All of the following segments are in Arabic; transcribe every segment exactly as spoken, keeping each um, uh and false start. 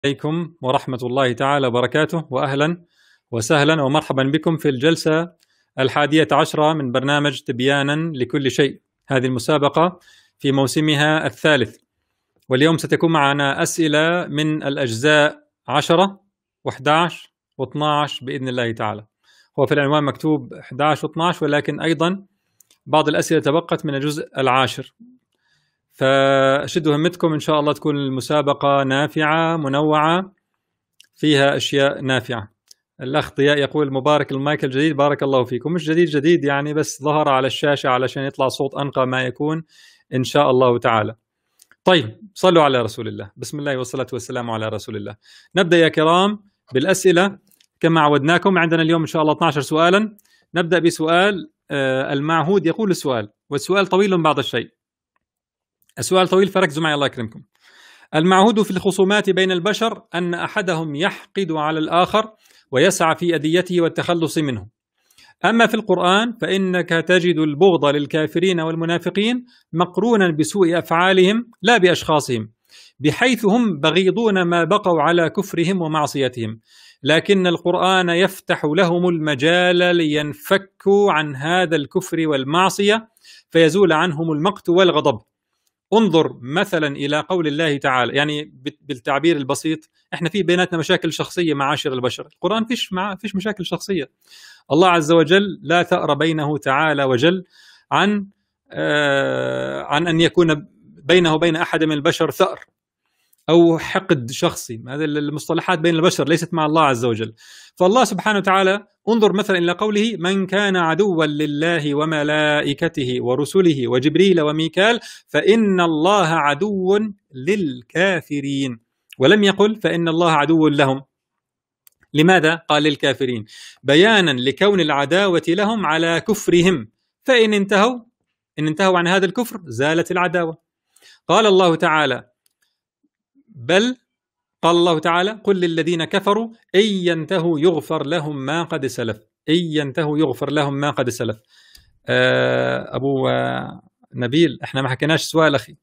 عليكم ورحمة الله تعالى وبركاته، وأهلا وسهلا ومرحبا بكم في الجلسة الحادية عشرة من برنامج تبيانا لكل شيء، هذه المسابقة في موسمها الثالث. واليوم ستكون معنا أسئلة من الأجزاء عشرة وأحد عشر واثني عشر بإذن الله تعالى. هو في العنوان مكتوب أحد عشر واثني عشر، ولكن أيضا بعض الأسئلة تبقت من الجزء العاشر، فشدوا همتكم إن شاء الله تكون المسابقة نافعة منوعة فيها أشياء نافعة. الأخ ضياء يقول مبارك المايك الجديد، بارك الله فيكم. مش جديد جديد يعني، بس ظهر على الشاشة علشان يطلع صوت أنقى ما يكون إن شاء الله تعالى. طيب صلوا على رسول الله، بسم الله والصلاة والسلام على رسول الله. نبدأ يا كرام بالأسئلة كما عودناكم. عندنا اليوم إن شاء الله اثني عشر سؤالا. نبدأ بسؤال آه المعهود. يقول السؤال، والسؤال طويل بعض الشيء، السؤال طويل فركزوا معي الله يكرمكم. المعهود في الخصومات بين البشر أن أحدهم يحقد على الآخر ويسعى في أذيته والتخلص منه. أما في القرآن فإنك تجد البغض للكافرين والمنافقين مقرونا بسوء أفعالهم لا بأشخاصهم، بحيث هم بغيضون ما بقوا على كفرهم ومعصيتهم، لكن القرآن يفتح لهم المجال لينفكوا عن هذا الكفر والمعصية فيزول عنهم المقت والغضب. انظر مثلا إلى قول الله تعالى، يعني بالتعبير البسيط، احنا في بيناتنا مشاكل شخصية معاشر البشر، القرآن فيش مع فيش مشاكل شخصية. الله عز وجل لا ثأر بينه تعالى وجل عن آه عن أن يكون بينه وبين أحد من البشر ثأر أو حقد شخصي. هذه المصطلحات بين البشر ليست مع الله عز وجل. فالله سبحانه وتعالى انظر مثلا إلى قوله من كان عدوا لله وملائكته ورسله وجبريل وميكال فإن الله عدو للكافرين، ولم يقل فإن الله عدو لهم. لماذا قال للكافرين؟ بيانا لكون العداوة لهم على كفرهم، فإن انتهوا إن انتهوا عن هذا الكفر زالت العداوة. قال الله تعالى بل قال الله تعالى قل للذين كفروا إن ينتهوا يغفر لهم ما قد سلف، إن ينتهوا يغفر لهم ما قد سلف. آه أبو آه نبيل، احنا ما حكيناش سؤال أخي،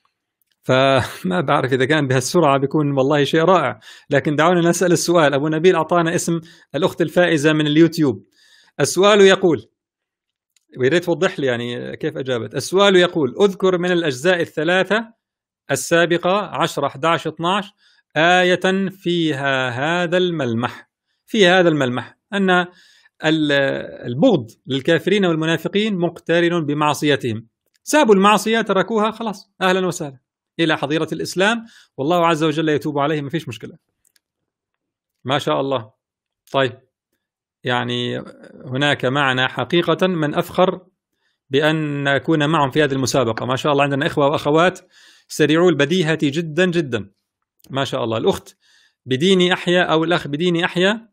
فما بعرف إذا كان بهالسرعة بيكون والله شيء رائع، لكن دعونا نسأل السؤال. أبو نبيل أعطانا اسم الأخت الفائزة من اليوتيوب. السؤال يقول، ويريد توضح لي يعني كيف أجابت. السؤال يقول اذكر من الأجزاء الثلاثة السابقة عشرة أحد عشر اثني عشر آية فيها هذا الملمح، في هذا الملمح أن البغض للكافرين والمنافقين مقترن بمعصيتهم، سابوا المعصية تركوها خلاص أهلا وسهلا إلى حظيرة الإسلام، والله عز وجل يتوب عليهم، ما فيش مشكلة ما شاء الله. طيب يعني هناك معنا حقيقة من أفخر بأن نكون معهم في هذه المسابقة، ما شاء الله. عندنا إخوة وأخوات سريعو البديهة جدا جدا ما شاء الله. الأخت بديني أحيا أو الأخ بديني أحيا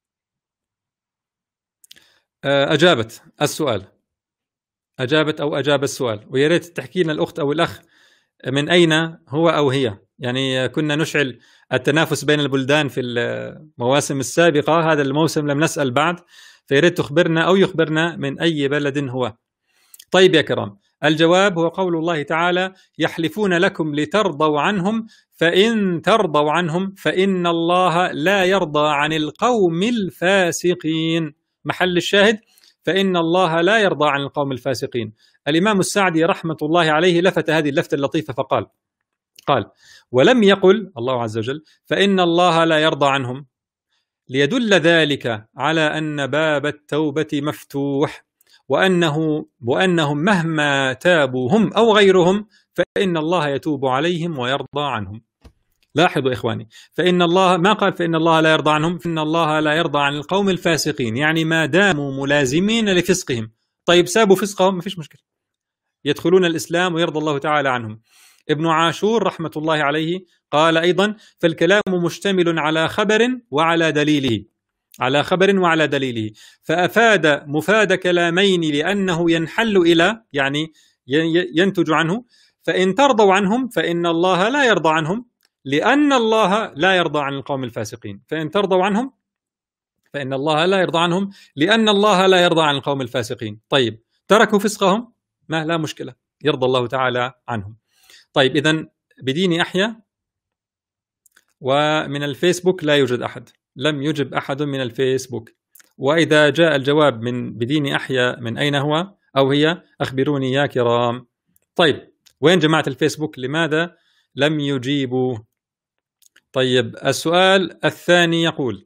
أجابت السؤال، أجابت أو أجاب السؤال، ويا ريت تحكي لنا الأخت أو الأخ من أين هو أو هي. يعني كنا نشعل التنافس بين البلدان في المواسم السابقة، هذا الموسم لم نسأل بعد، فيا ريت تخبرنا أو يخبرنا من أي بلد هو. طيب يا كرام، الجواب هو قول الله تعالى يحلفون لكم لترضوا عنهم فإن ترضوا عنهم فإن الله لا يرضى عن القوم الفاسقين. محل الشاهد فإن الله لا يرضى عن القوم الفاسقين. الإمام السعدي رحمة الله عليه لفت هذه اللفتة اللطيفة فقال قال ولم يقل الله عز وجل فإن الله لا يرضى عنهم، ليدل ذلك على أن باب التوبة مفتوح، وأنه وأنهم مهما تابوا هم أو غيرهم فإن الله يتوب عليهم ويرضى عنهم. لاحظوا إخواني، فإن الله ما قال فإن الله لا يرضى عنهم، فإن الله لا يرضى عن القوم الفاسقين، يعني ما داموا ملازمين لفسقهم. طيب سابوا فسقهم ما فيش مشكلة، يدخلون الإسلام ويرضى الله تعالى عنهم. ابن عاشور رحمة الله عليه قال أيضا فالكلام مشتمل على خبر وعلى دليله، على خبر وعلى دليله، فأفاد مفاد كلامين لأنه ينحل إلى يعني ينتج عنه. فإن ترضوا عنهم فإن الله لا يرضى عنهم لأن الله لا يرضى عن القوم الفاسقين، فإن ترضوا عنهم فإن الله لا يرضى عنهم لأن الله لا يرضى عن القوم الفاسقين. طيب تركوا فسقهم ما لا مشكلة، يرضى الله تعالى عنهم. طيب إذن بديني أحيا ومن الفيسبوك لا يوجد أحد، لم يجب أحد من الفيسبوك. وإذا جاء الجواب من بدين أحيا من أين هو أو هي أخبروني يا كرام. طيب وين جماعة الفيسبوك؟ لماذا لم يجيبوا؟ طيب السؤال الثاني يقول،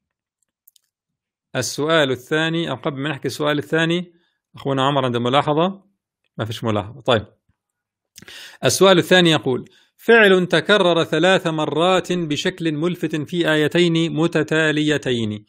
السؤال الثاني، أو قبل ما نحكي السؤال الثاني أخونا عمر عنده ملاحظة؟ ما فيش ملاحظة. طيب السؤال الثاني يقول: فعل تكرر ثلاث مرات بشكل ملفت في آيتين متتاليتين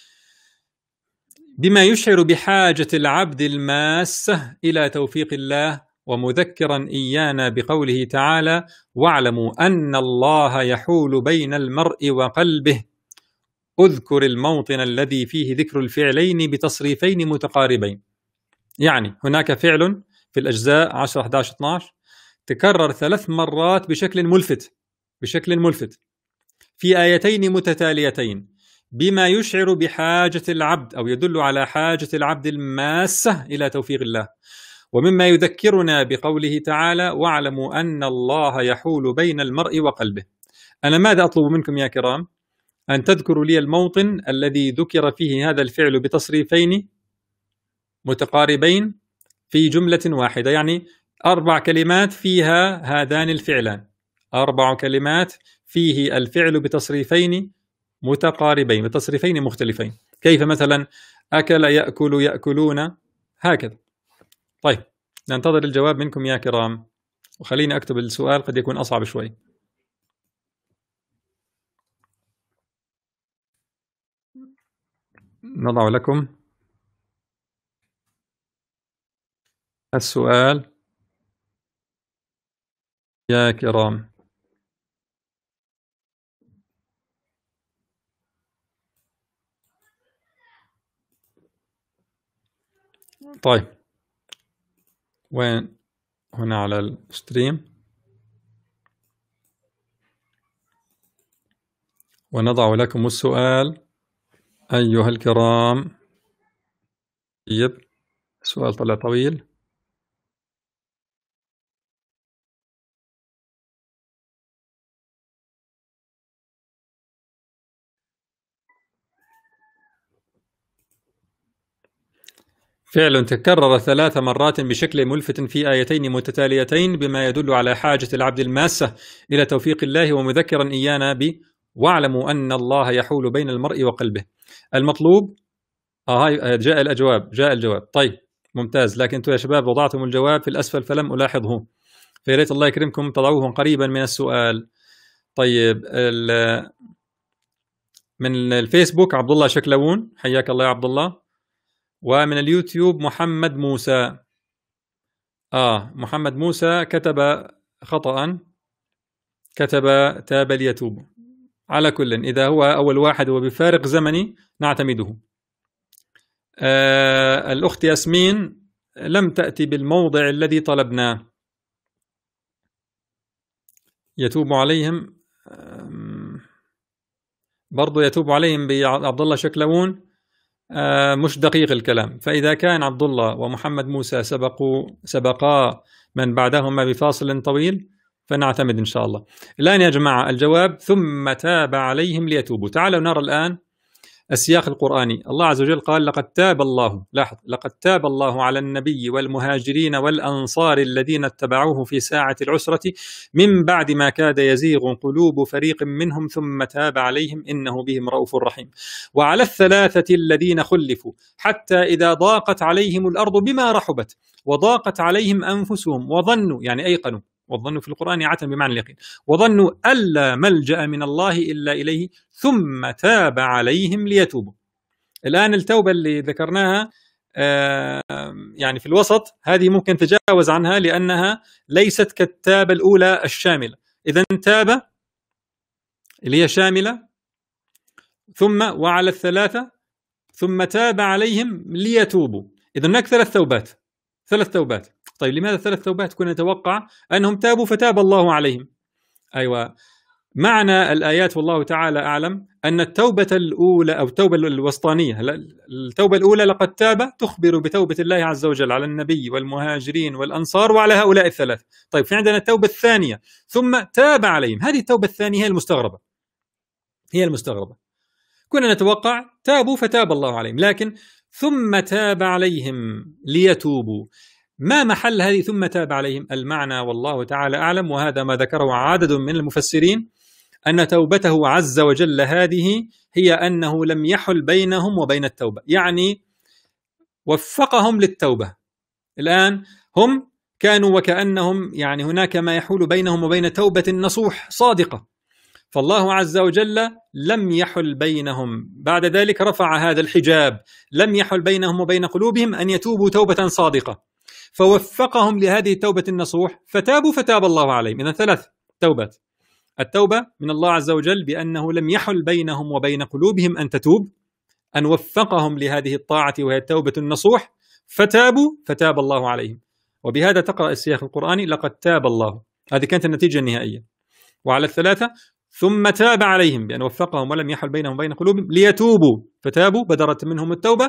بما يشعر بحاجة العبد الماسة إلى توفيق الله، ومذكرا إيانا بقوله تعالى: واعلموا أن الله يحول بين المرء وقلبه. اذكر الموطن الذي فيه ذكر الفعلين بتصريفين متقاربين. يعني هناك فعل في الأجزاء عشرة أحد عشر اثني عشر تكرر ثلاث مرات بشكل ملفت بشكل ملفت في آيتين متتاليتين بما يشعر بحاجة العبد أو يدل على حاجة العبد الماسة إلى توفيق الله، ومما يذكرنا بقوله تعالى: واعلموا أن الله يحول بين المرء وقلبه. أنا ماذا أطلب منكم يا كرام؟ أن تذكروا لي الموطن الذي ذكر فيه هذا الفعل بتصريفين متقاربين في جملة واحدة، يعني أربع كلمات فيها هذان الفعلان، أربع كلمات فيه الفعل بتصريفين متقاربين بتصريفين مختلفين. كيف مثلا؟ أكل يأكل يأكلون، هكذا. طيب ننتظر الجواب منكم يا كرام، وخليني أكتب السؤال قد يكون أصعب شوي. نضع لكم السؤال يا كرام. طيب وين؟ هنا على الستريم، ونضع لكم السؤال أيها الكرام. طيب السؤال طلع طويل. فعل تكرر ثلاث مرات بشكل ملفت في آيتين متتاليتين بما يدل على حاجة العبد الماسة إلى توفيق الله، ومذكرا إيانا ب واعلموا أن الله يحول بين المرء وقلبه. المطلوب آه جاء الجواب، جاء الجواب. طيب ممتاز، لكن أنتم يا شباب وضعتم الجواب في الأسفل فلم ألاحظه، فيا ريت الله يكرمكم تضعوه قريبا من السؤال. طيب من الفيسبوك عبد الله شكلون، حياك الله يا عبد الله. ومن اليوتيوب محمد موسى. آه محمد موسى كتب خطأ، كتب تاب ليتوب. على كل، إذا هو أول واحد وبفارق زمني نعتمده. آه الأخت ياسمين لم تأتي بالموضع الذي طلبناه. يتوب عليهم، برضو يتوب عليهم بعبد الله شكلون، مش دقيق الكلام. فإذا كان عبد الله ومحمد موسى سبقوا سبقا من بعدهما بفاصل طويل فنعتمد إن شاء الله. الآن يا جماعة الجواب: ثم تاب عليهم ليتوبوا. تعالوا نرى الآن السياق القرآني. الله عز وجل قال: لقد تاب الله، لاحظ، لقد تاب الله على النبي والمهاجرين والأنصار الذين اتبعوه في ساعة العسرة من بعد ما كاد يزيغ قلوب فريق منهم ثم تاب عليهم إنه بهم رؤوف رحيم. وعلى الثلاثة الذين خلفوا حتى إذا ضاقت عليهم الأرض بما رحبت وضاقت عليهم أنفسهم وظنوا، يعني أيقنوا، والظن في القرآن يعتم بمعنى اليقين، وظنوا ألا ملجأ من الله إلا إليه ثم تاب عليهم ليتوبوا. الآن التوبة اللي ذكرناها يعني في الوسط هذه ممكن تجاوز عنها لأنها ليست كالتابة الأولى الشاملة. إذا تاب اللي هي شاملة، ثم وعلى الثلاثة، ثم تاب عليهم ليتوبوا. إذا هناك ثلاث توبات، ثلاث توبات. طيب لماذا ثلاث توبات؟ كنا نتوقع أنهم تابوا فتاب الله عليهم. أيوة، معنى الآيات والله تعالى أعلم أن التوبة الأولى أو التوبة الوسطانية، التوبة الأولى لقد تاب تخبر بتوبة الله عز وجل على النبي والمهاجرين والأنصار وعلى هؤلاء الثلاث. طيب في عندنا التوبة الثانية ثم تاب عليهم، هذه التوبة الثانية هي المستغربة. هي المستغربة. كنا نتوقع تابوا فتاب الله عليهم، لكن ثم تاب عليهم ليتوبوا. ما محل هذه ثم تاب عليهم؟ المعنى والله تعالى أعلم، وهذا ما ذكره عدد من المفسرين، أن توبته عز وجل هذه هي أنه لم يحل بينهم وبين التوبة، يعني وفقهم للتوبة. الآن هم كانوا وكأنهم يعني هناك ما يحول بينهم وبين توبة نصوح صادقة، فالله عز وجل لم يحل بينهم، بعد ذلك رفع هذا الحجاب، لم يحل بينهم وبين قلوبهم أن يتوبوا توبة صادقة، فوفقهم لهذه التوبة النصوح فتابوا فتاب الله عليهم. إذن ثلاث توبات: التوبة من الله عز وجل بأنه لم يحل بينهم وبين قلوبهم أن تتوب، أن وفقهم لهذه الطاعة وهي التوبة النصوح، فتابوا فتاب الله عليهم. وبهذا تقرأ السياق القرآني لقد تاب الله، هذه كانت النتيجة النهائية. وعلى الثلاثة ثم تاب عليهم بأن وفقهم ولم يحل بينهم وبين قلوبهم ليتوبوا، فتابوا بدرت منهم التوبة،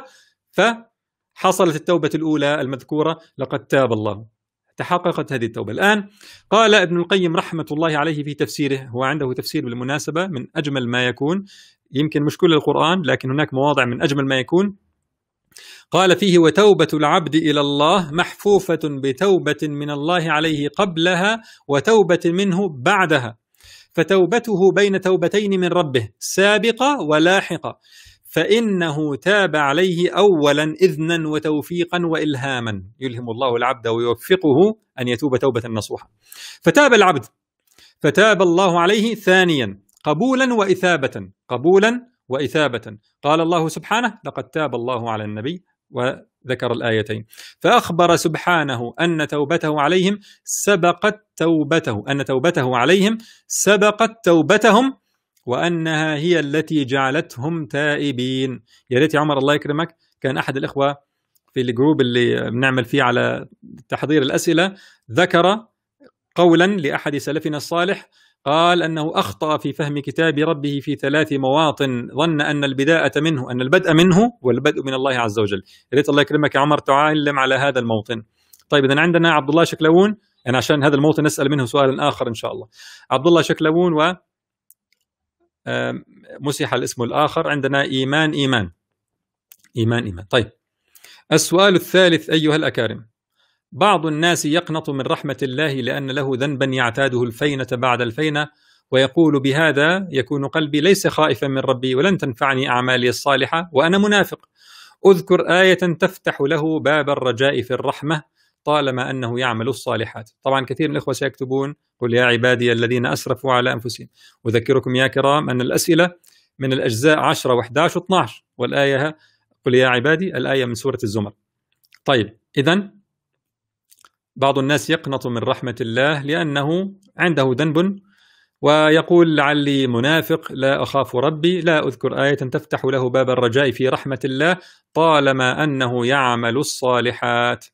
فحصلت التوبة الأولى المذكورة لقد تاب الله، تحققت هذه التوبة. الآن قال ابن القيم رحمة الله عليه في تفسيره، هو عنده تفسير بالمناسبة من أجمل ما يكون، يمكن مش كل القرآن لكن هناك مواضع من أجمل ما يكون. قال فيه: وتوبة العبد إلى الله محفوفة بتوبة من الله عليه قبلها وتوبة منه بعدها، فتوبته بين توبتين من ربه سابقة ولاحقة، فإنه تاب عليه أولا إذنا وتوفيقا وإلهاما، يلهم الله العبد ويوفقه أن يتوب توبة نصوحة. فتاب العبد فتاب الله عليه ثانيا قبولا وإثابة، قبولا وإثابة. قال الله سبحانه: لقد تاب الله على النبي، وذكر الآيتين، فأخبر سبحانه أن توبته عليهم سبقت توبته، أن توبته عليهم سبقت توبتهم، وأنها هي التي جعلتهم تائبين. يا ريت يا عمر الله يكرمك كان أحد الإخوة في الجروب اللي بنعمل فيه على تحضير الأسئلة ذكر قولا لأحد سلفنا الصالح، قال أنه أخطأ في فهم كتاب ربه في ثلاث مواطن، ظن أن البداءة منه، أن البدء منه والبدء من الله عز وجل. يا ريت الله يكرمك يا عمر تعلم على هذا الموطن. طيب إذا عندنا عبد الله شكلون، يعني عشان هذا الموطن نسأل منه سؤالا آخر إن شاء الله. عبد الله شكلون و مسح الاسم الآخر، عندنا إيمان إيمان إيمان إيمان. طيب السؤال الثالث أيها الأكارم: بعض الناس يقنط من رحمة الله لأن له ذنبا يعتاده الفينة بعد الفينة، ويقول: بهذا يكون قلبي ليس خائفا من ربي ولن تنفعني أعمالي الصالحة وأنا منافق. أذكر آية تفتح له باب الرجاء في الرحمة طالما أنه يعمل الصالحات. طبعا كثير من الإخوة سيكتبون: قل يا عبادي الذين أسرفوا على أنفسهم. أذكركم يا كرام أن الأسئلة من الأجزاء عشرة وإحدى عشر واثني عشر، والآية قل يا عبادي الآية من سورة الزمر. طيب إذن بعض الناس يقنط من رحمة الله لأنه عنده ذنب ويقول: لعلي منافق لا أخاف ربي. لا أذكر آية تفتح له باب الرجاء في رحمة الله طالما أنه يعمل الصالحات.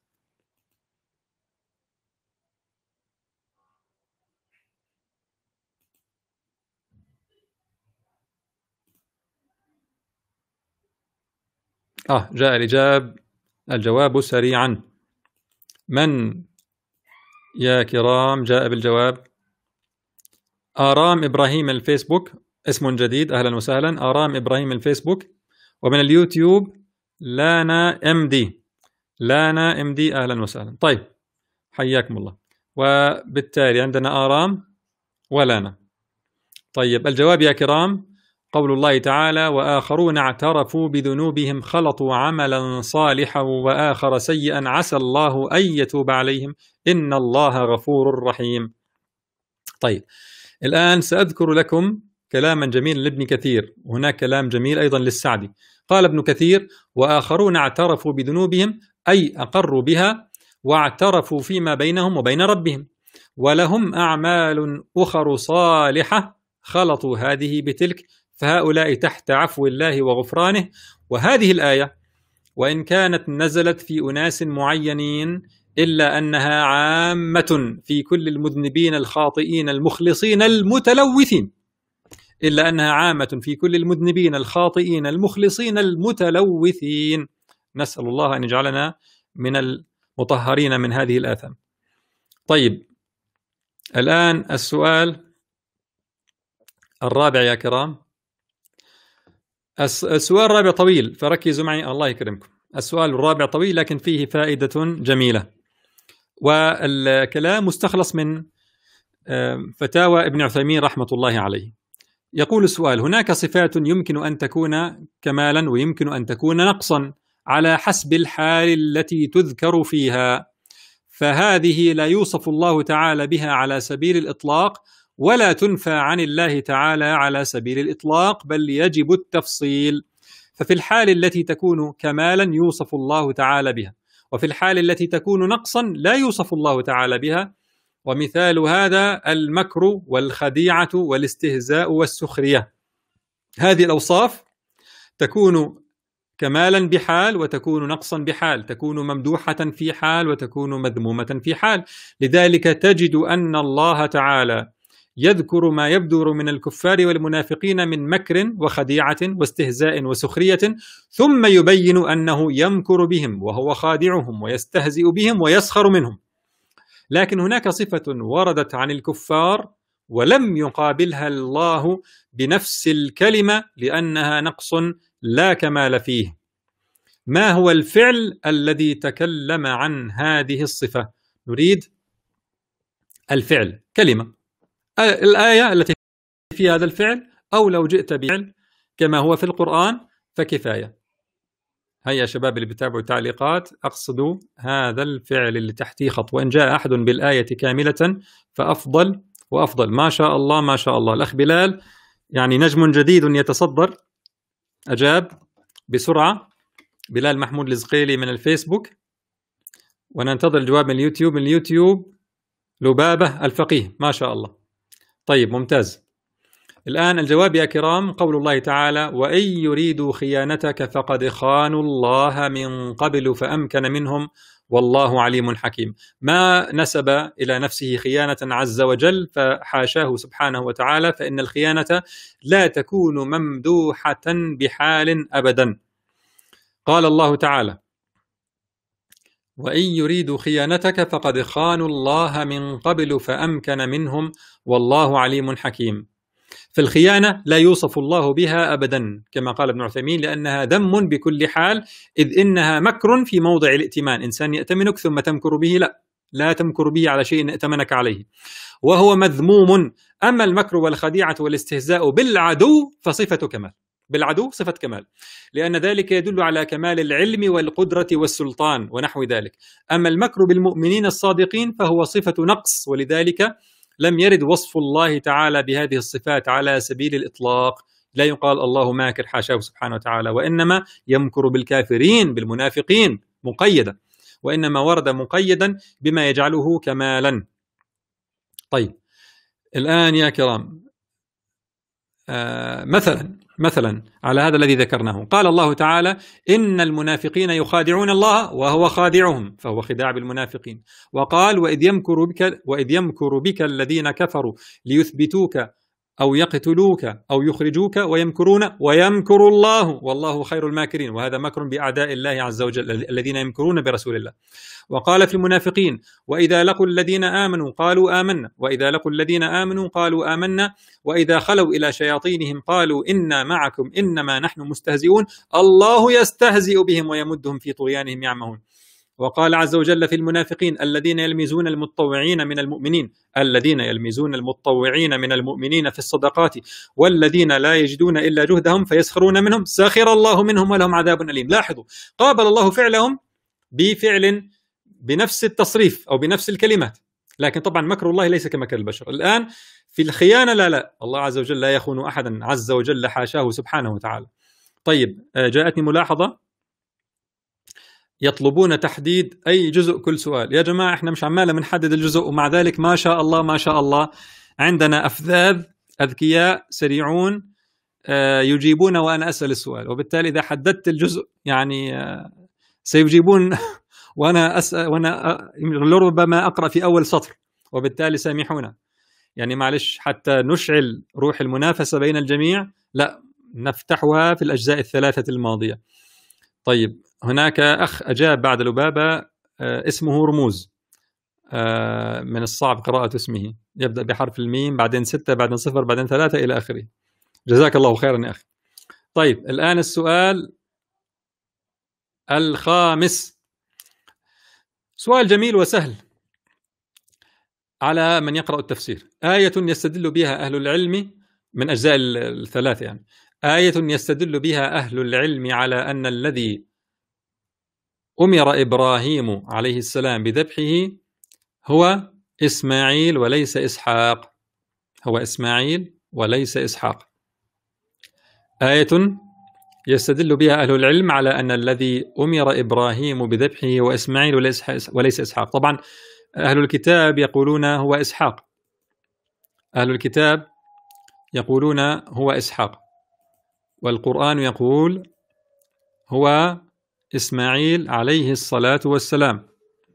آه جاء الإجاب الجواب سريعا. من يا كرام جاء بالجواب؟ آرام إبراهيم الفيسبوك، اسم جديد، أهلا وسهلا آرام إبراهيم الفيسبوك. ومن اليوتيوب لانا ام دي، لانا ام دي أهلا وسهلا. طيب حياكم الله. وبالتالي عندنا آرام ولانا. طيب الجواب يا كرام قول الله تعالى: وآخرون اعترفوا بذنوبهم خلطوا عملا صالحا وآخر سيئا عسى الله أن يتوب عليهم إن الله غفور رحيم. طيب الآن سأذكر لكم كلاما جميلا لابن كثير، وهناك كلام جميل أيضا للسعدي. قال ابن كثير: وآخرون اعترفوا بذنوبهم أي أقروا بها واعترفوا فيما بينهم وبين ربهم، ولهم أعمال أخر صالحة خلطوا هذه بتلك، فهؤلاء تحت عفو الله وغفرانه. وهذه الآية وإن كانت نزلت في أناس معينين إلا أنها عامة في كل المذنبين الخاطئين المخلصين المتلوثين، إلا أنها عامة في كل المذنبين الخاطئين المخلصين المتلوثين. نسأل الله أن يجعلنا من المطهرين من هذه الآثام. طيب الآن السؤال الرابع يا كرام، السؤال الرابع طويل فركزوا معي الله يكرمكم. السؤال الرابع طويل لكن فيه فائدة جميلة، والكلام مستخلص من فتاوى ابن عثيمين رحمة الله عليه. يقول السؤال: هناك صفات يمكن أن تكون كمالا ويمكن أن تكون نقصا على حسب الحال التي تذكر فيها، فهذه لا يوصف الله تعالى بها على سبيل الإطلاق ولا تنفى عن الله تعالى على سبيل الإطلاق، بل يجب التفصيل. ففي الحال التي تكون كمالا يوصف الله تعالى بها، وفي الحال التي تكون نقصا لا يوصف الله تعالى بها. ومثال هذا المكر والخديعة والاستهزاء والسخرية. هذه الأوصاف تكون كمالا بحال وتكون نقصا بحال، تكون ممدوحة في حال وتكون مذمومة في حال. لذلك تجد أن الله تعالى يذكر ما يبدر من الكفار والمنافقين من مكر وخديعة واستهزاء وسخرية، ثم يبين أنه يمكر بهم وهو خادعهم ويستهزئ بهم ويسخر منهم. لكن هناك صفة وردت عن الكفار ولم يقابلها الله بنفس الكلمة لأنها نقص لا كمال فيه. ما هو الفعل الذي تكلم عن هذه الصفة؟ نريد الفعل، كلمة، الآية التي في هذا الفعل، أو لو جئت بفعل كما هو في القرآن فكفاية. هيا يا شباب اللي بتابعوا التعليقات، أقصد هذا الفعل اللي تحتيه خط، وإن جاء أحد بالآية كاملة فأفضل وأفضل. ما شاء الله ما شاء الله. الأخ بلال يعني نجم جديد يتصدر، أجاب بسرعة. بلال محمود الزقيلي من الفيسبوك، وننتظر الجواب من اليوتيوب. من اليوتيوب لبابة الفقيه، ما شاء الله. طيب ممتاز. الآن الجواب يا كرام، قول الله تعالى: وإن يريدوا خيانتك فقد خانوا الله من قبل فأمكن منهم والله عليم حكيم. ما نسب إلى نفسه خيانة عز وجل فحاشاه سبحانه وتعالى، فإن الخيانة لا تكون ممدوحة بحال أبدا. قال الله تعالى: وإن يريدوا خيانتك فقد خانوا الله من قبل فأمكن منهم والله عليم حكيم. فالخيانة لا يوصف الله بها أبدا كما قال ابن عثيمين، لأنها ذم بكل حال، إذ إنها مكر في موضع الائتمان. إنسان يأتمنك ثم تمكر به، لا لا تمكر به على شيء ائتمنك عليه، وهو مذموم. أما المكر والخديعة والاستهزاء بالعدو فصفة كمال، بالعدو صفة كمال، لأن ذلك يدل على كمال العلم والقدرة والسلطان ونحو ذلك. أما المكر بالمؤمنين الصادقين فهو صفة نقص، ولذلك لم يرد وصف الله تعالى بهذه الصفات على سبيل الإطلاق. لا يقال الله ماكر، حاشاه سبحانه وتعالى، وإنما يمكر بالكافرين بالمنافقين مقيدا، وإنما ورد مقيدا بما يجعله كمالا. طيب الآن يا كرام، آه مثلا مثلا على هذا الذي ذكرناه، قال الله تعالى: إن المنافقين يخادعون الله وهو خادعهم، فهو خداع بالمنافقين. وقال: وإذ يمكر بك وإذ يمكر بك الذين كفروا ليثبتوك أو يقتلوك أو يخرجوك ويمكرون ويمكر الله والله خير الماكرين. وهذا مكر بأعداء الله عز وجل الذين يمكرون برسول الله. وقال في المنافقين: وإذا لقوا الذين آمنوا قالوا آمنا وإذا لقوا الذين آمنوا قالوا آمنا وإذا خلوا إلى شياطينهم قالوا إنا معكم إنما نحن مستهزئون الله يستهزئ بهم ويمدهم في طغيانهم يعمهون. وقال عز وجل في المنافقين: الذين يلمزون المتطوعين من المؤمنين الذين يلمزون المتطوعين من المؤمنين في الصدقات والذين لا يجدون إلا جهدهم فيسخرون منهم سخر الله منهم ولهم عذاب أليم. لاحظوا، قابل الله فعلهم بفعل بنفس التصريف أو بنفس الكلمات، لكن طبعا مكر الله ليس كمكر البشر. الآن في الخيانة لا لا الله عز وجل لا يخون أحدا عز وجل، حاشاه سبحانه وتعالى. طيب جاءتني ملاحظة، يطلبون تحديد أي جزء كل سؤال. يا جماعة احنا مش عمالة بنحدد الجزء، ومع ذلك ما شاء الله ما شاء الله عندنا أفذاذ أذكياء سريعون يجيبون وأنا أسأل السؤال، وبالتالي إذا حددت الجزء يعني سيجيبون وأنا أسأل وأنا لربما أقرأ في أول سطر، وبالتالي سامحونا يعني معلش حتى نشعل روح المنافسة بين الجميع، لا نفتحها في الأجزاء الثلاثة الماضية. طيب هناك أخ أجاب بعد لبابة اسمه رموز، من الصعب قراءة اسمه، يبدأ بحرف الميم بعدين ستة بعدين صفر بعدين ثلاثة إلى آخره. جزاك الله خيرا يا أخي. طيب الآن السؤال الخامس، سؤال جميل وسهل على من يقرأ التفسير. آية يستدل بها أهل العلم من أجزاء الثلاثة، يعني آية يستدل بها أهل العلم على أن الذي أمر إبراهيم عليه السلام بذبحه هو إسماعيل وليس إسحاق، هو إسماعيل وليس إسحاق. آية يستدل بها أهل العلم على أن الذي أمر إبراهيم بذبحه هو إسماعيل وليس إسحاق. طبعا أهل الكتاب يقولون هو إسحاق، أهل الكتاب يقولون هو إسحاق، والقرآن يقول هو إسماعيل عليه الصلاة والسلام.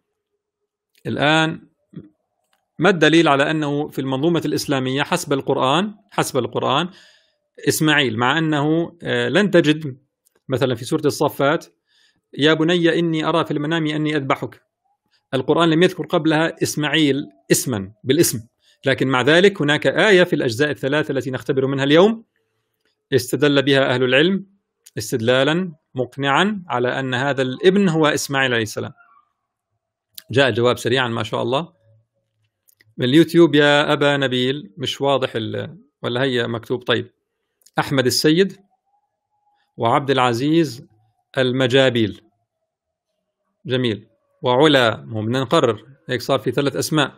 الآن ما الدليل على أنه في المنظومة الإسلامية حسب القرآن حسب القرآن إسماعيل، مع أنه لن تجد مثلا في سورة الصفات يا بني إني أرى في المنام أني أذبحك، القرآن لم يذكر قبلها إسماعيل اسما بالاسم، لكن مع ذلك هناك آية في الأجزاء الثلاثة التي نختبر منها اليوم استدل بها أهل العلم استدلالا مقنعا على أن هذا الابن هو إسماعيل عليه السلام. جاء الجواب سريعا ما شاء الله من اليوتيوب. يا أبا نبيل مش واضح ولا هي مكتوب؟ طيب، أحمد السيد وعبد العزيز المجابيل، جميل. وعلا، مو بدنا نقرر هيك صار في ثلاث أسماء،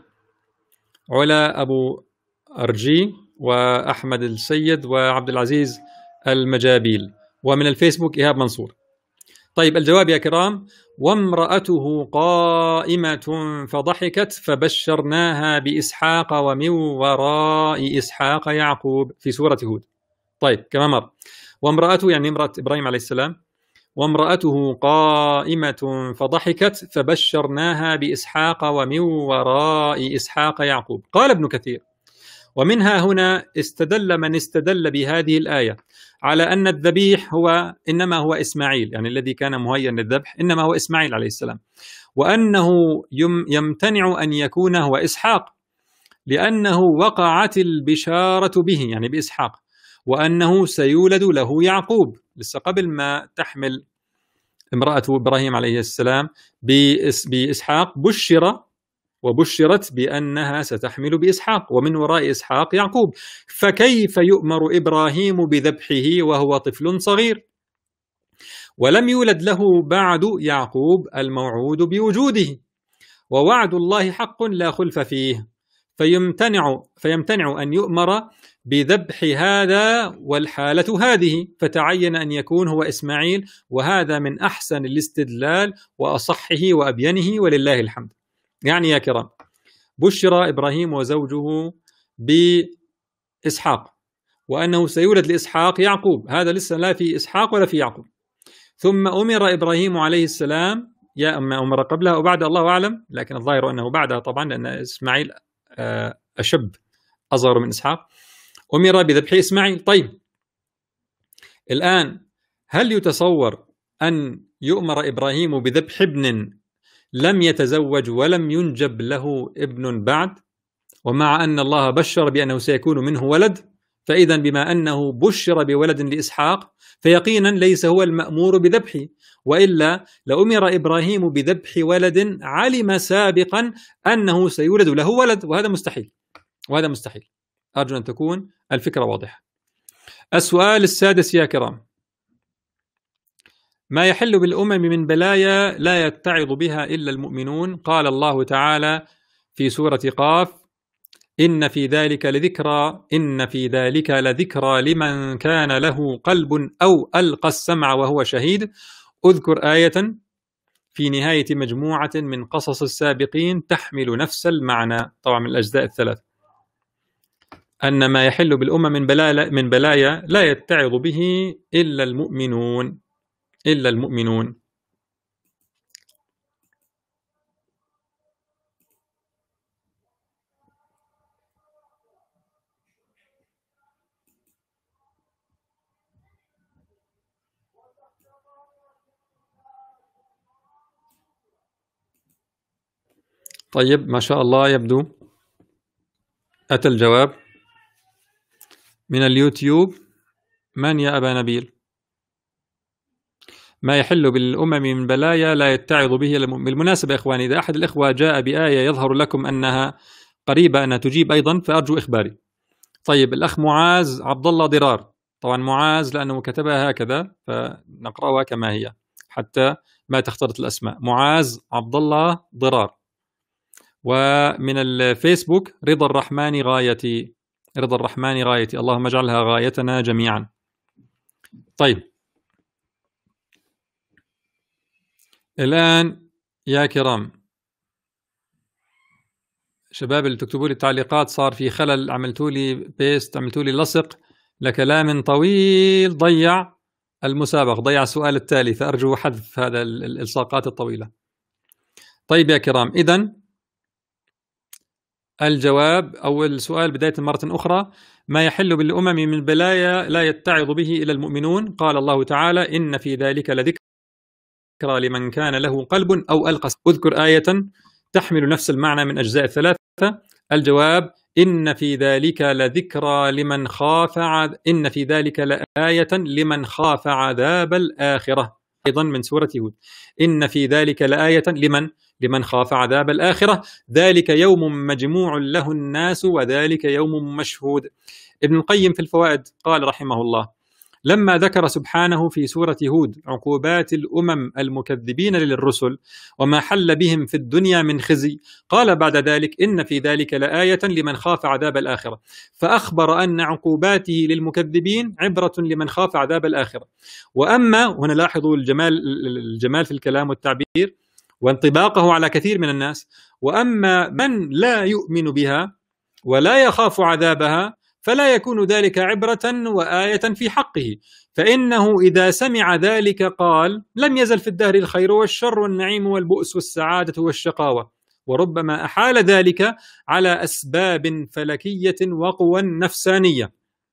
علا أبو أرجي وأحمد السيد وعبد العزيز المجابيل. ومن الفيسبوك إيهاب منصور. طيب الجواب يا كرام: وامرأته قائمة فضحكت فبشرناها بإسحاق ومن وراء إسحاق يعقوب، في سورة هود. طيب كمان مرة، وامرأته يعني امرأة إبراهيم عليه السلام، وامرأته قائمة فضحكت فبشرناها بإسحاق ومن وراء إسحاق يعقوب. قال ابن كثير: ومنها هنا استدل من استدل بهذه الآية على أن الذبيح هو إنما هو إسماعيل، يعني الذي كان مهيئا للذبح إنما هو إسماعيل عليه السلام، وأنه يمتنع أن يكون هو إسحاق لأنه وقعت البشارة به يعني بإسحاق، وأنه سيولد له يعقوب، لسه قبل ما تحمل امرأة إبراهيم عليه السلام بإسحاق بشر وبشرت بأنها ستحمل بإسحاق ومن وراء إسحاق يعقوب، فكيف يؤمر إبراهيم بذبحه وهو طفل صغير ولم يولد له بعد يعقوب الموعود بوجوده، ووعد الله حق لا خلف فيه، فيمتنع فيمتنع أن يؤمر بذبح هذا والحالة هذه، فتعين أن يكون هو إسماعيل، وهذا من أحسن الاستدلال وأصحه وأبينه ولله الحمد. يعني يا كرام، بشر إبراهيم وزوجه بإسحاق وأنه سيولد لإسحاق يعقوب، هذا لسه لا في إسحاق ولا في يعقوب. ثم أمر إبراهيم عليه السلام، يا أما أمر قبلها أو بعد الله أعلم، لكن الظاهر أنه بعدها طبعا لأن إسماعيل أشب أصغر من إسحاق، أمر بذبح إسماعيل. طيب الآن هل يتصور أن يؤمر إبراهيم بذبح ابن لم يتزوج ولم ينجب له ابن بعد، ومع أن الله بشر بأنه سيكون منه ولد؟ فإذا بما أنه بشر بولد لإسحاق فيقينا ليس هو المأمور بذبحه، وإلا لأمر إبراهيم بذبح ولد علم سابقا أنه سيولد له ولد، وهذا مستحيل وهذا مستحيل. أرجو أن تكون الفكرة واضحة. السؤال السادس يا كرام: ما يحل بالأمم من بلايا لا يتعظ بها إلا المؤمنون. قال الله تعالى في سورة قاف: إن في ذلك لذكرى إن في ذلك لذكرى لمن كان له قلب أو ألقى السمع وهو شهيد. أذكر آية في نهاية مجموعة من قصص السابقين تحمل نفس المعنى، طبعا من الأجزاء الثلاث، أن ما يحل بالأمم من بلايا من بلايا لا يتعظ به إلا المؤمنون إلا المؤمنون. طيب ما شاء الله، يبدو أتى الجواب من اليوتيوب. من يا أبا نبيل؟ ما يحل بالأمم من بلايا لا يتعظ به. بالمناسبة يا إخواني، إذا أحد الإخوة جاء بآية يظهر لكم أنها قريبة أنها تجيب أيضا فأرجو إخباري. طيب، الأخ معاذ عبد الله ضرار، طبعا معاذ لأنه كتبها هكذا فنقرأها كما هي حتى ما تختلط الأسماء. معاذ عبد الله ضرار. ومن الفيسبوك رضا الرحمن غايتي، رضا الرحمن غايتي، اللهم اجعلها غايتنا جميعا. طيب، الآن يا كرام شباب اللي تكتبوا لي التعليقات، صار في خلل، عملتوا لي بيست، عملتوا لي لصق لكلام طويل ضيع المسابقة، ضيع السؤال التالي، فأرجو حذف هذا الإلصاقات الطويلة. طيب يا كرام، إذن الجواب أو السؤال بداية مرة أخرى: ما يحل بالأمم من بلايا لا يتعظ به إلى المؤمنون. قال الله تعالى: إن في ذلك لذكرى لمن كان له قلب أو ألقى. أذكر آية تحمل نفس المعنى من أجزاء الثلاثة. الجواب: إن في ذلك لذكرى لمن خاف عذ... إن في ذلك لآية لمن خاف عذاب الآخرة، أيضا من سورة هود. إن في ذلك لآية لمن لمن خاف عذاب الآخرة، ذلك يوم مجموع له الناس وذلك يوم مشهود. ابن القيم في الفوائد قال رحمه الله: لما ذكر سبحانه في سورة هود عقوبات الأمم المكذبين للرسل وما حل بهم في الدنيا من خزي، قال بعد ذلك: إن في ذلك لآية لمن خاف عذاب الآخرة، فأخبر أن عقوباته للمكذبين عبرة لمن خاف عذاب الآخرة. وأما، هنا لاحظوا الجمال الجمال في الكلام والتعبير وانطباقه على كثير من الناس: وأما من لا يؤمن بها ولا يخاف عذابها فلا يكون ذلك عبرة وآية في حقه، فإنه إذا سمع ذلك قال: لم يزل في الدهر الخير والشر والنعيم والبؤس والسعادة والشقاوة، وربما أحال ذلك على أسباب فلكية وقوى نفسانية.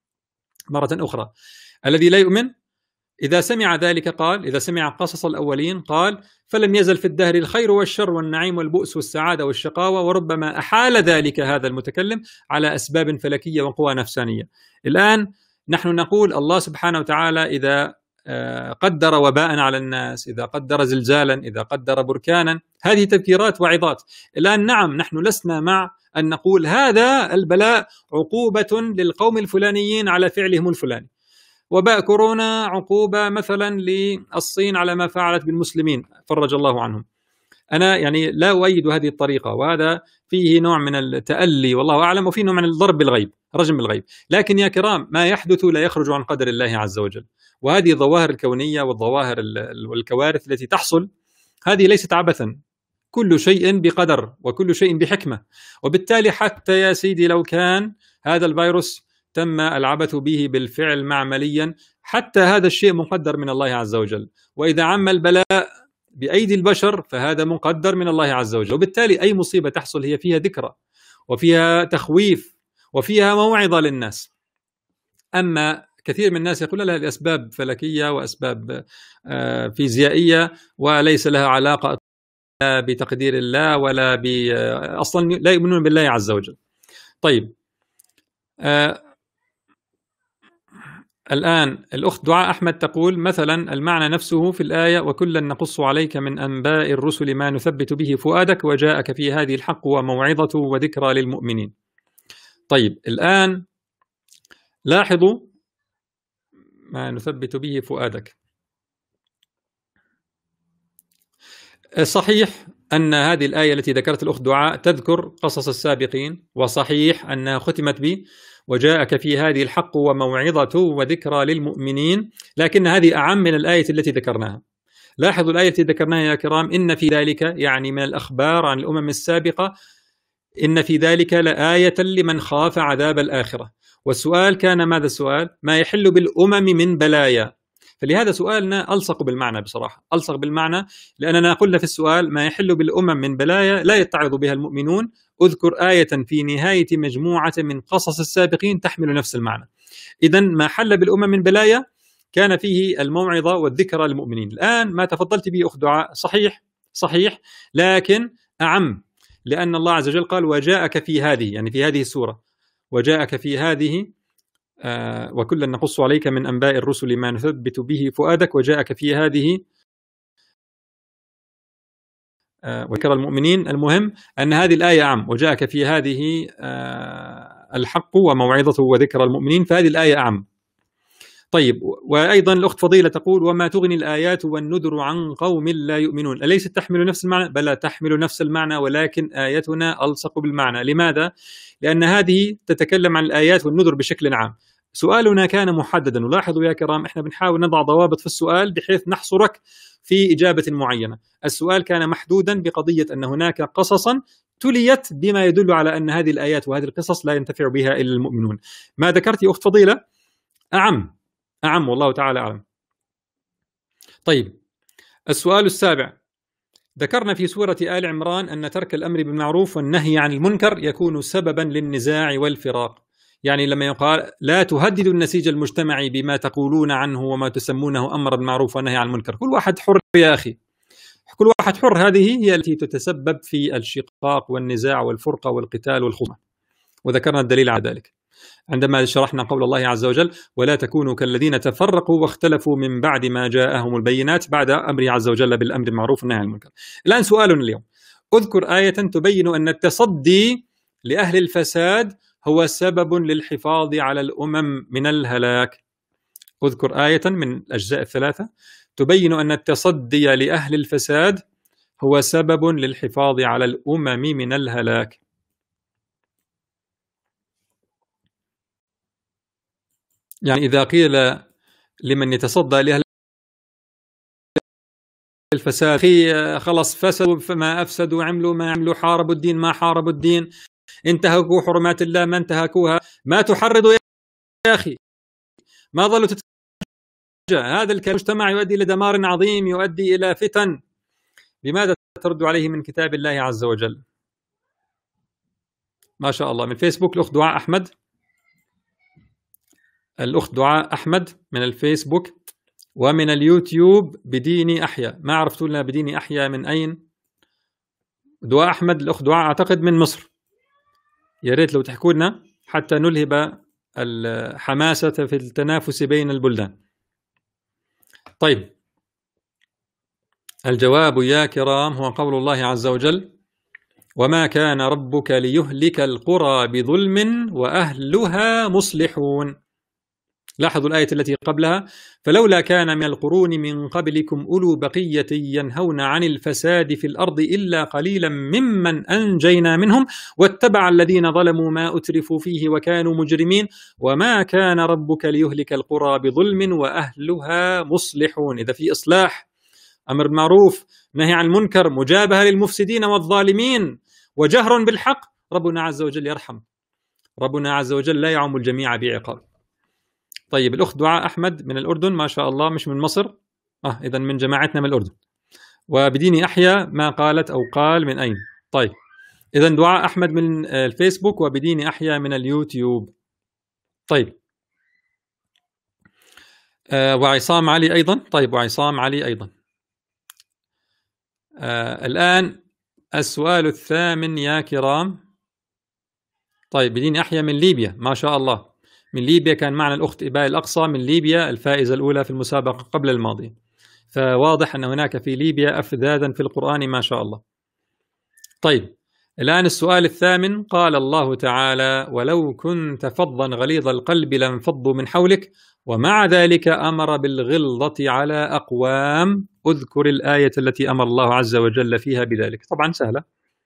مرة أخرى، الذي لا يؤمن إذا سمع ذلك قال، إذا سمع قصص الأولين قال: فلم يزل في الدهر الخير والشر والنعيم والبؤس والسعادة والشقاوة، وربما أحال ذلك هذا المتكلم على أسباب فلكية وقوى نفسانية. الآن نحن نقول الله سبحانه وتعالى إذا قدر وباء على الناس، إذا قدر زلزالا، إذا قدر بركانا، هذه تذكيرات وعظات. الآن نعم، نحن لسنا مع أن نقول هذا البلاء عقوبة للقوم الفلانيين على فعلهم الفلاني، وباء كورونا عقوبة مثلا للصين على ما فعلت بالمسلمين فرج الله عنهم. أنا يعني لا أؤيد هذه الطريقة، وهذا فيه نوع من التألي والله أعلم، وفيه نوع من الضرب بالغيب، رجم بالغيب. لكن يا كرام، ما يحدث لا يخرج عن قدر الله عز وجل، وهذه الظواهر الكونية والظواهر والكوارث التي تحصل هذه ليست عبثا، كل شيء بقدر وكل شيء بحكمة. وبالتالي حتى يا سيدي لو كان هذا الفيروس تم العبث به بالفعل معمليا، حتى هذا الشيء مقدر من الله عز وجل. وإذا عم البلاء بأيدي البشر فهذا مقدر من الله عز وجل. وبالتالي أي مصيبة تحصل هي فيها ذكرى وفيها تخويف وفيها موعظة للناس. أما كثير من الناس يقول لها الأسباب فلكية وأسباب فيزيائية وليس لها علاقة بتقدير الله ولا ب أصلا لا يؤمنون بالله عز وجل. طيب، آه الآن الأخت دعاء أحمد تقول مثلا المعنى نفسه في الآية: وكلا نقص عليك من أنباء الرسل ما نثبت به فؤادك وجاءك في هذه الحق وموعظة وذكرى للمؤمنين. طيب، الآن لاحظوا ما نثبت به فؤادك. صحيح أن هذه الآية التي ذكرت الأخت دعاء تذكر قصص السابقين، وصحيح أنها ختمت به وجاءك في هذه الحق وموعظة وذكرى للمؤمنين، لكن هذه أعم من الآية التي ذكرناها. لاحظوا الآية التي ذكرناها يا كرام: إن في ذلك، يعني من الأخبار عن الأمم السابقة، إن في ذلك لآية لمن خاف عذاب الآخرة. والسؤال كان ماذا السؤال؟ ما يحل بالأمم من بلايا. فلهذا سؤالنا ألصق بالمعنى، بصراحة ألصق بالمعنى، لأننا قلنا في السؤال ما يحل بالأمم من بلايا لا يتعظ بها المؤمنون. أذكر آية في نهاية مجموعة من قصص السابقين تحمل نفس المعنى. إذن ما حل بالأمم من بلايا كان فيه الموعظة والذكرى للمؤمنين. الآن ما تفضلت به أخت دعاء صحيح صحيح، لكن أعم، لأن الله عز وجل قال: وجاءك في هذه، يعني في هذه السورة، وجاءك في هذه آه وكلا نقص عليك من أنباء الرسل ما نثبت به فؤادك وجاءك في هذه وذكر المؤمنين. المهم أن هذه الآية أعم، وجاءك في هذه الحق وموعظته وذكر المؤمنين، فهذه الآية أعم. طيب، وأيضا الأخت فضيلة تقول: وما تغني الآيات والنذر عن قوم لا يؤمنون. أليست تحمل نفس المعنى؟ بلى تحمل نفس المعنى، ولكن آيتنا ألصق بالمعنى. لماذا؟ لأن هذه تتكلم عن الآيات والنذر بشكل عام. سؤالنا كان محددا، ولاحظوا يا كرام احنا بنحاول نضع ضوابط في السؤال بحيث نحصرك في إجابة معينة. السؤال كان محدودا بقضية أن هناك قصصا تليت بما يدل على أن هذه الآيات وهذه القصص لا ينتفع بها إلا المؤمنون. ما ذكرت يا أخت فضيلة أعم أعم والله تعالى أعلم. طيب، السؤال السابع: ذكرنا في سورة آل عمران أن ترك الأمر بالمعروف والنهي عن المنكر يكون سببا للنزاع والفراق. يعني لما يقال لا تهددوا النسيج المجتمعي بما تقولون عنه وما تسمونه أمر بالمعروف والنهي عن المنكر، كل واحد حر يا أخي، كل واحد حر. هذه هي التي تتسبب في الشقاق والنزاع والفرقة والقتال والخصومة، وذكرنا الدليل على ذلك عندما شرحنا قول الله عز وجل: ولا تكونوا كالذين تفرقوا واختلفوا من بعد ما جاءهم البينات، بعد أمره عز وجل بالأمر بالمعروف والنهي عن المنكر. الآن سؤالنا اليوم: اذكر آية تبين أن التصدي لأهل الفساد هو سبب للحفاظ على الأمم من الهلاك. اذكر آية من الأجزاء الثلاثة تبين أن التصدي لأهل الفساد هو سبب للحفاظ على الأمم من الهلاك. يعني إذا قيل لمن يتصدى لأهل الفساد خلص فسدوا فما أفسدوا، عملوا ما عملوا، حاربوا الدين ما حاربوا الدين، انتهكوا حرمات الله ما انتهكوها، ما تحرضوا يا أخي، ما ظلوا تتجه، هذا المجتمع يؤدي إلى دمار عظيم، يؤدي إلى فتن. لماذا ترد عليه من كتاب الله عز وجل؟ ما شاء الله. من فيسبوك الأخت دعاء أحمد، الأخت دعاء أحمد من الفيسبوك، ومن اليوتيوب بديني أحيا. ما عرفتوا لنا بديني أحيا من أين؟ دعاء أحمد الأخت دعاء أعتقد من مصر. يا ريت لو تحكوا لنا حتى نلهب الحماسة في التنافس بين البلدان. طيب، الجواب يا كرام هو قول الله عز وجل: وما كان ربك ليهلك القرى بظلم وأهلها مصلحون. لاحظوا الآية التي قبلها: فلولا كان من القرون من قبلكم أولو بقية ينهون عن الفساد في الأرض إلا قليلا ممن أنجينا منهم واتبع الذين ظلموا ما أترفوا فيه وكانوا مجرمين وما كان ربك ليهلك القرى بظلم وأهلها مصلحون. إذا في إصلاح، أمر بالمعروف، نهي عن المنكر، مجابهة للمفسدين والظالمين، وجهر بالحق، ربنا عز وجل يرحم، ربنا عز وجل لا يعم الجميع بعقاب. طيب، الأخت دعاء أحمد من الأردن ما شاء الله، مش من مصر، آه إذا من جماعتنا من الأردن. وبديني أحيا ما قالت أو قال من أين. طيب، إذا دعاء أحمد من الفيسبوك وبديني أحيا من اليوتيوب. طيب، آه وعصام علي أيضا. طيب، وعصام علي أيضا. آه الآن السؤال الثامن يا كرام. طيب، بديني أحيا من ليبيا ما شاء الله، من ليبيا. كان معنا الأخت إباء الأقصى من ليبيا، الفائزة الأولى في المسابقة قبل الماضي، فواضح أن هناك في ليبيا أفذاذا في القرآن ما شاء الله. طيب، الآن السؤال الثامن. قال الله تعالى: ولو كنت فظا غليظ القلب لانفضوا من حولك ومع ذلك أمر بالغلظة على أقوام. اذكر الآية التي أمر الله عز وجل فيها بذلك. طبعا سهلة،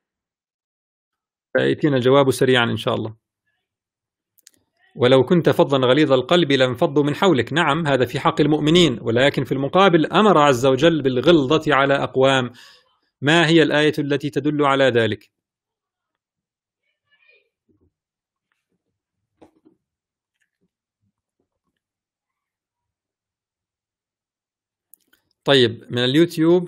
فيأتينا الجواب سريعا إن شاء الله. ولو كنت فظا غليظ القلب لانفضوا من حولك، نعم هذا في حق المؤمنين، ولكن في المقابل أمر عز وجل بالغلظة على أقوام. ما هي الآية التي تدل على ذلك؟ طيب، من اليوتيوب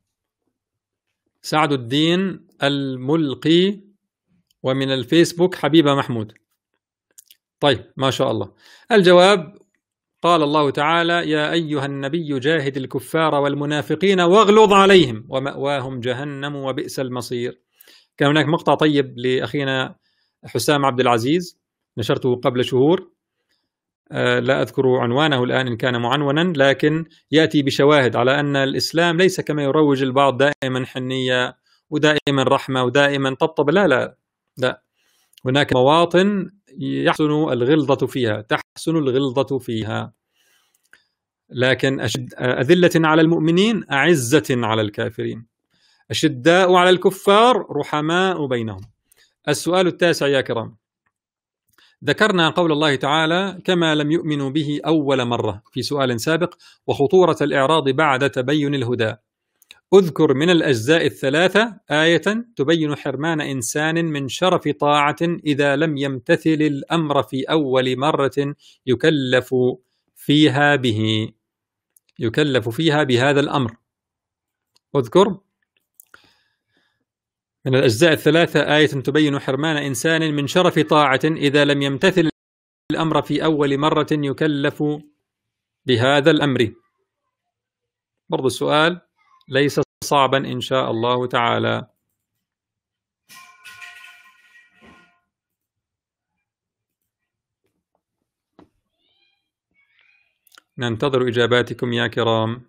سعد الدين الملقي، ومن الفيسبوك حبيبة محمود. طيب، ما شاء الله. الجواب: قال الله تعالى: يا أيها النبي جاهد الكفار والمنافقين واغلظ عليهم ومأواهم جهنم وبئس المصير. كان هناك مقطع طيب لأخينا حسام عبد العزيز نشرته قبل شهور، آه لا أذكر عنوانه الآن إن كان معنونا، لكن يأتي بشواهد على أن الإسلام ليس كما يروج البعض دائما حنية ودائما رحمة ودائما طبطب، لا لا لا، هناك مواطن يحسن الغلظة فيها، تحسن الغلظة فيها، لكن أشد أذلة على المؤمنين أعزة على الكافرين، أشداء على الكفار رحماء بينهم. السؤال التاسع يا كرام، ذكرنا قول الله تعالى كما لم يؤمنوا به أول مرة في سؤال سابق، وخطورة الإعراض بعد تبين الهدى. اذكر من الأجزاء الثلاثة آية تبين حرمان إنسان من شرف طاعة إذا لم يمتثل الأمر في أول مرة يكلف فيها به، يكلف فيها بهذا الأمر. اذكر من الأجزاء الثلاثة آية تبين حرمان إنسان من شرف طاعة إذا لم يمتثل الأمر في أول مرة يكلف بهذا الأمر. برضو السؤال ليس صعبا إن شاء الله تعالى. ننتظر إجاباتكم يا كرام.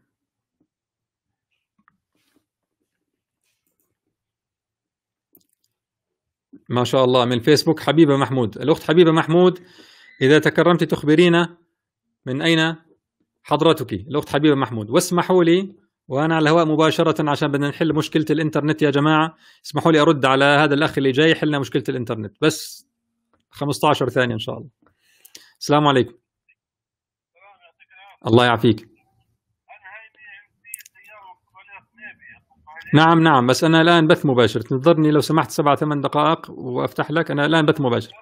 ما شاء الله من الفيسبوك حبيبة محمود، الأخت حبيبة محمود إذا تكرمت تخبرينا من أين حضرتك الأخت حبيبة محمود، واسمحوا لي وأنا على الهواء مباشرة عشان بدنا نحل مشكلة الإنترنت يا جماعة، اسمحوا لي أرد على هذا الأخ اللي جاي حلنا مشكلة الإنترنت، بس خمسة عشر ثانية إن شاء الله. السلام عليكم. الله يعافيك. نعم نعم، بس أنا الآن بث مباشر، تنتظرني لو سمحت سبع ثمان دقائق وأفتح لك، أنا الآن بث مباشر.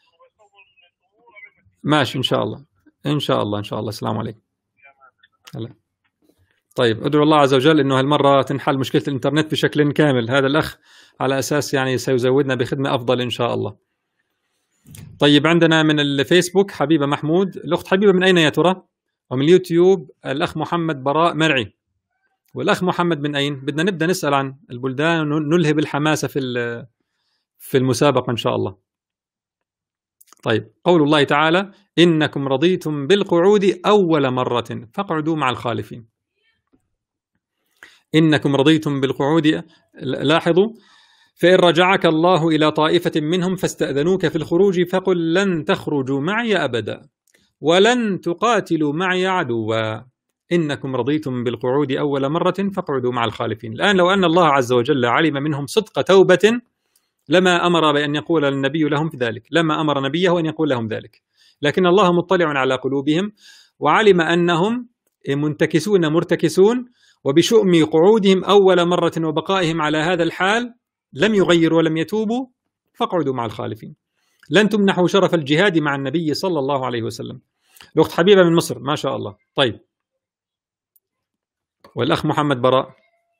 ماشي إن شاء الله إن شاء الله إن شاء الله. السلام عليكم. هلا. طيب أدعو الله عز وجل إنه هالمرة تنحل مشكلة الإنترنت بشكل كامل، هذا الأخ على أساس يعني سيزودنا بخدمة أفضل إن شاء الله. طيب عندنا من الفيسبوك حبيبة محمود، الأخت حبيبة من أين يا ترى؟ ومن اليوتيوب الأخ محمد براء مرعي، والأخ محمد من أين؟ بدنا نبدأ نسأل عن البلدان ونلهب الحماسة في في المسابقة إن شاء الله. طيب قول الله تعالى إنكم رضيتم بالقعود أول مرة فاقعدوا مع الخالفين. إنكم رضيتم بالقعود، لاحظوا، فإن رجعك الله إلى طائفة منهم فاستأذنوك في الخروج فقل لن تخرجوا معي أبدا ولن تقاتلوا معي عدوا إنكم رضيتم بالقعود أول مرة فاقعدوا مع الخالفين. الآن لو أن الله عز وجل علم منهم صدق توبة لما أمر بأن يقول النبي لهم في ذلك، لما أمر نبيه أن يقول لهم ذلك، لكن الله مطلع على قلوبهم وعلم أنهم منتكسون مرتكسون، وبشؤم قعودهم أول مرة وبقائهم على هذا الحال لم يغيروا ولم يتوبوا، فاقعدوا مع الخالفين. لن تمنحوا شرف الجهاد مع النبي صلى الله عليه وسلم. الأخت حبيبة من مصر ما شاء الله. طيب والأخ محمد براء.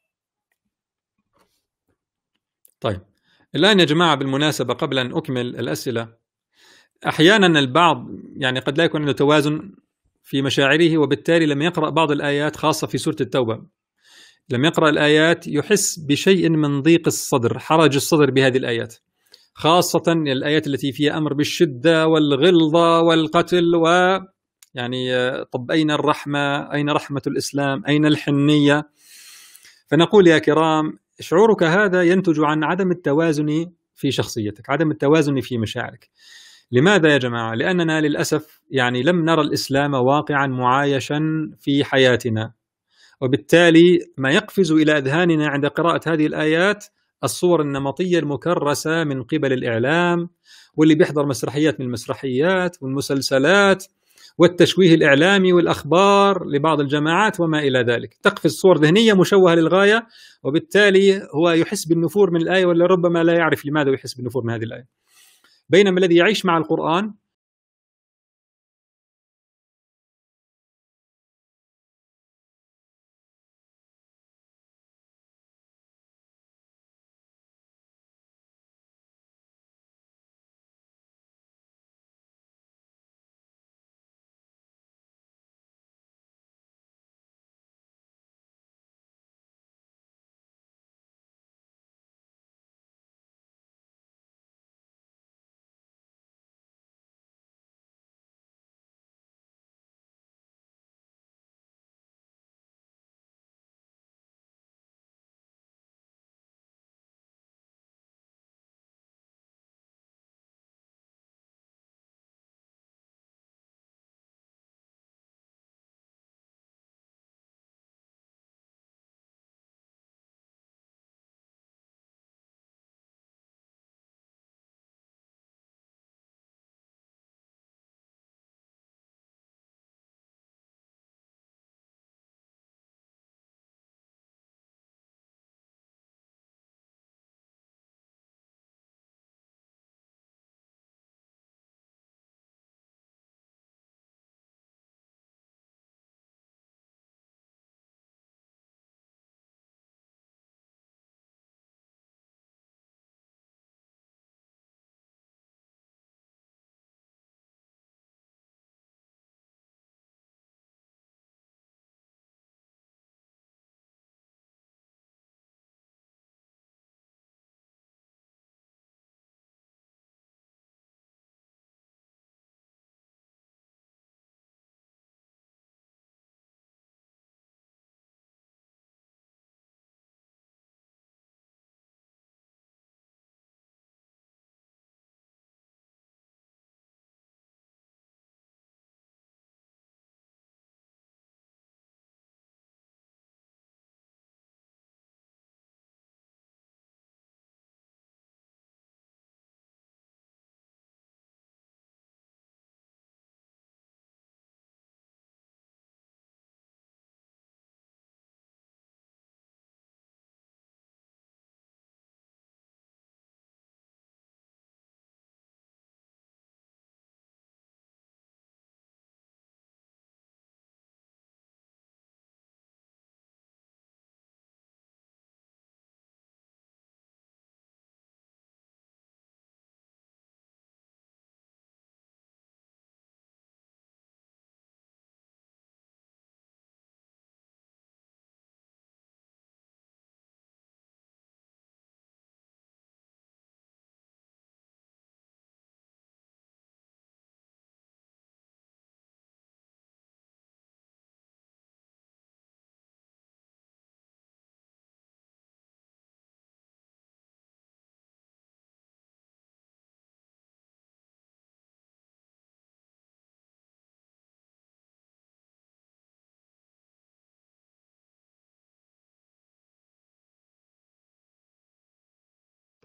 طيب الآن يا جماعة بالمناسبة قبل أن أكمل الأسئلة، أحيانا البعض يعني قد لا يكون عنده توازن في مشاعره، وبالتالي لم يقرأ بعض الآيات خاصة في سورة التوبة، لم يقرأ الآيات يحس بشيء من ضيق الصدر، حرج الصدر بهذه الآيات، خاصة الآيات التي فيها أمر بالشدة والغلظة والقتل، و يعني طب أين الرحمة؟ أين رحمة الإسلام؟ أين الحنية؟ فنقول يا كرام شعورك هذا ينتج عن عدم التوازن في شخصيتك، عدم التوازن في مشاعرك. لماذا يا جماعة؟ لأننا للأسف يعني لم نرى الإسلام واقعا معايشا في حياتنا، وبالتالي ما يقفز إلى أذهاننا عند قراءة هذه الآيات الصور النمطية المكرسة من قبل الإعلام، واللي بيحضر مسرحيات من المسرحيات والمسلسلات والتشويه الإعلامي والأخبار لبعض الجماعات وما إلى ذلك، تقفز صور ذهنية مشوهة للغاية، وبالتالي هو يحس بالنفور من الآية ولا ربما لا يعرف لماذا يحس بالنفور من هذه الآية، بينما الذي يعيش مع القرآن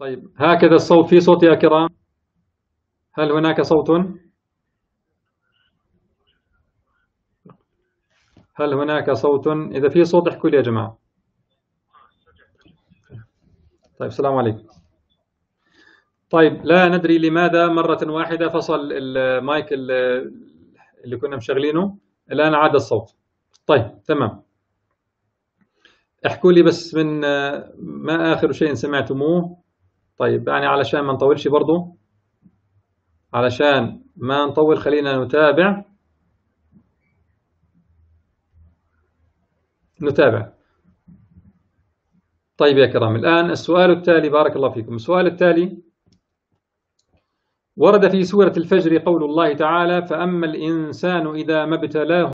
طيب هكذا الصوت، في صوت يا كرام؟ هل هناك صوت؟ هل هناك صوت؟ إذا في صوت احكوا لي يا جماعة. طيب السلام عليكم. طيب لا ندري لماذا مرة واحدة فصل المايك اللي كنا مشغلينه، الآن عاد الصوت. طيب تمام، احكوا لي بس من ما آخر شيء سمعتموه. طيب يعني علشان ما نطولش برضو، علشان ما نطول خلينا نتابع نتابع. طيب يا كرام، الآن السؤال التالي، بارك الله فيكم. السؤال التالي: ورد في سورة الفجر قول الله تعالى: فأما الإنسان إذا ما ابتلاه